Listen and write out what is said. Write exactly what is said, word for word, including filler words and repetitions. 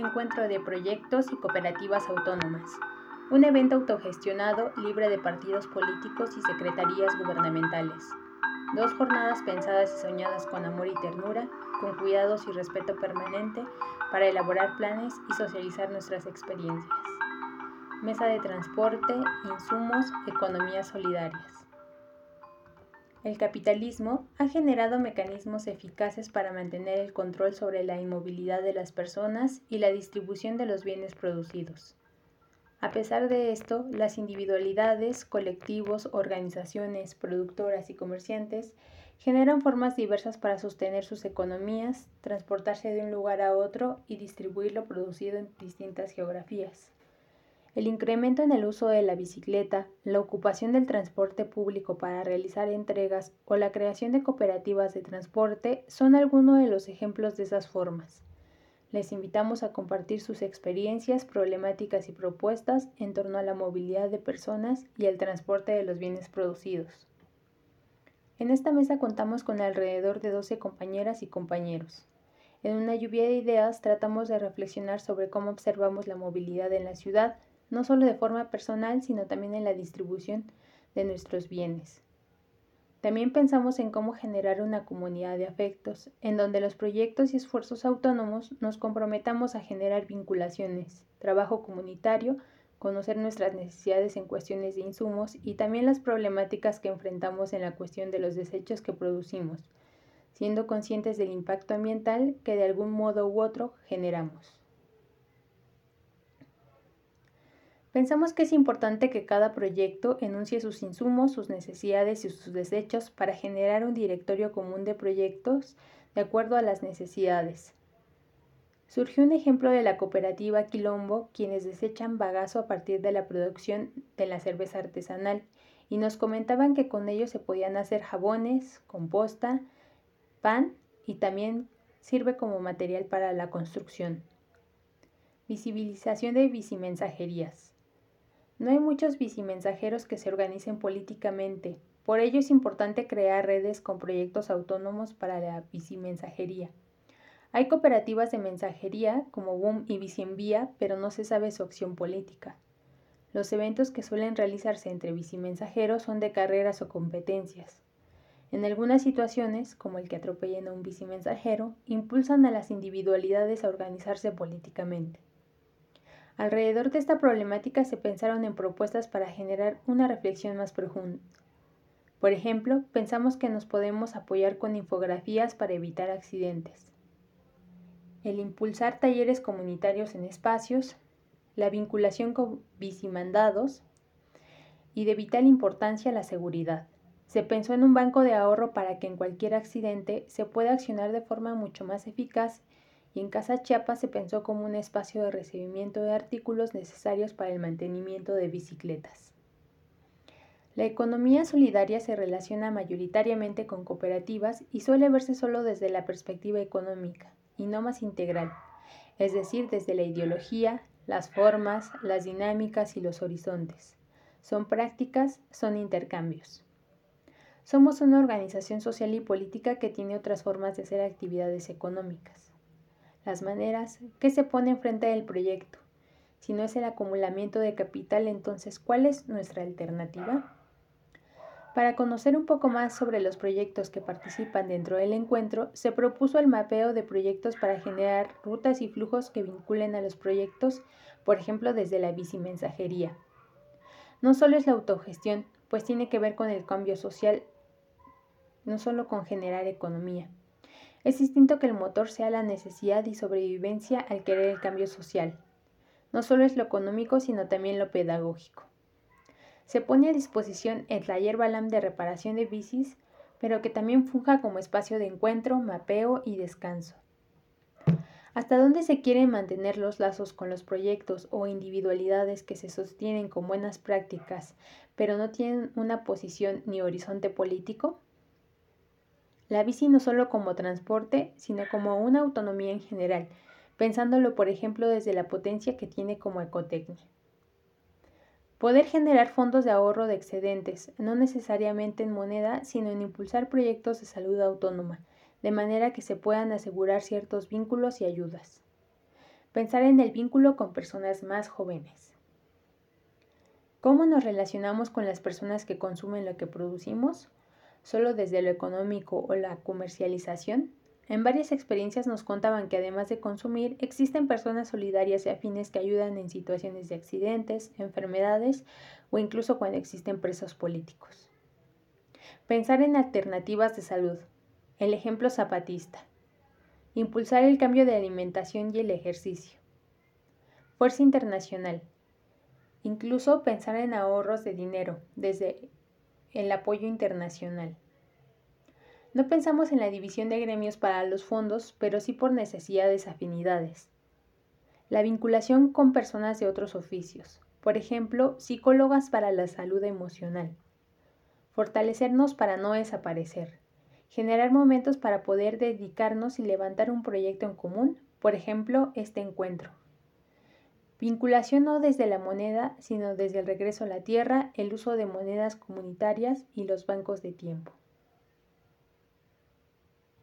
Encuentro de Proyectos y Cooperativas Autónomas, un evento autogestionado libre de partidos políticos y secretarías gubernamentales. Dos jornadas pensadas y soñadas con amor y ternura, con cuidados y respeto permanente para elaborar planes y socializar nuestras experiencias. Mesa de transporte, insumos, economías solidarias. El capitalismo ha generado mecanismos eficaces para mantener el control sobre la inmovilidad de las personas y la distribución de los bienes producidos. A pesar de esto, las individualidades, colectivos, organizaciones, productoras y comerciantes generan formas diversas para sostener sus economías, transportarse de un lugar a otro y distribuir lo producido en distintas geografías. El incremento en el uso de la bicicleta, la ocupación del transporte público para realizar entregas o la creación de cooperativas de transporte son algunos de los ejemplos de esas formas. Les invitamos a compartir sus experiencias, problemáticas y propuestas en torno a la movilidad de personas y el transporte de los bienes producidos. En esta mesa contamos con alrededor de doce compañeras y compañeros. En una lluvia de ideas tratamos de reflexionar sobre cómo observamos la movilidad en la ciudad, no solo de forma personal, sino también en la distribución de nuestros bienes. También pensamos en cómo generar una comunidad de afectos, en donde los proyectos y esfuerzos autónomos nos comprometamos a generar vinculaciones, trabajo comunitario, conocer nuestras necesidades en cuestiones de insumos y también las problemáticas que enfrentamos en la cuestión de los desechos que producimos, siendo conscientes del impacto ambiental que de algún modo u otro generamos. Pensamos que es importante que cada proyecto enuncie sus insumos, sus necesidades y sus desechos para generar un directorio común de proyectos de acuerdo a las necesidades. Surgió un ejemplo de la cooperativa Quilombo, quienes desechan bagazo a partir de la producción de la cerveza artesanal, y nos comentaban que con ello se podían hacer jabones, composta, pan y también sirve como material para la construcción. Visibilización de bicimensajerías. No hay muchos bicimensajeros que se organicen políticamente, por ello es importante crear redes con proyectos autónomos para la bicimensajería. Hay cooperativas de mensajería como Boom y Bicienvía, pero no se sabe su acción política. Los eventos que suelen realizarse entre bicimensajeros son de carreras o competencias. En algunas situaciones, como el que atropellen a un bicimensajero, impulsan a las individualidades a organizarse políticamente. Alrededor de esta problemática se pensaron en propuestas para generar una reflexión más profunda. Por ejemplo, pensamos que nos podemos apoyar con infografías para evitar accidentes. El impulsar talleres comunitarios en espacios, la vinculación con bicimandados y de vital importancia la seguridad. Se pensó en un banco de ahorro para que en cualquier accidente se pueda accionar de forma mucho más eficaz y en Casa Chiapas se pensó como un espacio de recibimiento de artículos necesarios para el mantenimiento de bicicletas. La economía solidaria se relaciona mayoritariamente con cooperativas y suele verse solo desde la perspectiva económica y no más integral, es decir, desde la ideología, las formas, las dinámicas y los horizontes. Son prácticas, son intercambios. Somos una organización social y política que tiene otras formas de hacer actividades económicas. Las maneras, ¿qué se pone enfrente del proyecto? Si no es el acumulamiento de capital, entonces, ¿cuál es nuestra alternativa? Para conocer un poco más sobre los proyectos que participan dentro del encuentro, se propuso el mapeo de proyectos para generar rutas y flujos que vinculen a los proyectos, por ejemplo, desde la bicimensajería. No solo es la autogestión, pues tiene que ver con el cambio social, no solo con generar economía. Es distinto que el motor sea la necesidad y sobrevivencia al querer el cambio social. No solo es lo económico, sino también lo pedagógico. Se pone a disposición el taller Balam de reparación de bicis, pero que también funja como espacio de encuentro, mapeo y descanso. ¿Hasta dónde se quieren mantener los lazos con los proyectos o individualidades que se sostienen con buenas prácticas, pero no tienen una posición ni horizonte político? La bici no solo como transporte, sino como una autonomía en general, pensándolo por ejemplo desde la potencia que tiene como ecotecnia. Poder generar fondos de ahorro de excedentes, no necesariamente en moneda, sino en impulsar proyectos de salud autónoma, de manera que se puedan asegurar ciertos vínculos y ayudas. Pensar en el vínculo con personas más jóvenes. ¿Cómo nos relacionamos con las personas que consumen lo que producimos? ¿Solo desde lo económico o la comercialización? En varias experiencias nos contaban que además de consumir, existen personas solidarias y afines que ayudan en situaciones de accidentes, enfermedades o incluso cuando existen presos políticos. Pensar en alternativas de salud. El ejemplo zapatista. Impulsar el cambio de alimentación y el ejercicio. Fuerza internacional. Incluso pensar en ahorros de dinero desde el apoyo internacional. No pensamos en la división de gremios para los fondos, pero sí por necesidades afinidades. La vinculación con personas de otros oficios, por ejemplo, psicólogas para la salud emocional. Fortalecernos para no desaparecer. Generar momentos para poder dedicarnos y levantar un proyecto en común, por ejemplo, este encuentro. Vinculación no desde la moneda, sino desde el regreso a la tierra, el uso de monedas comunitarias y los bancos de tiempo.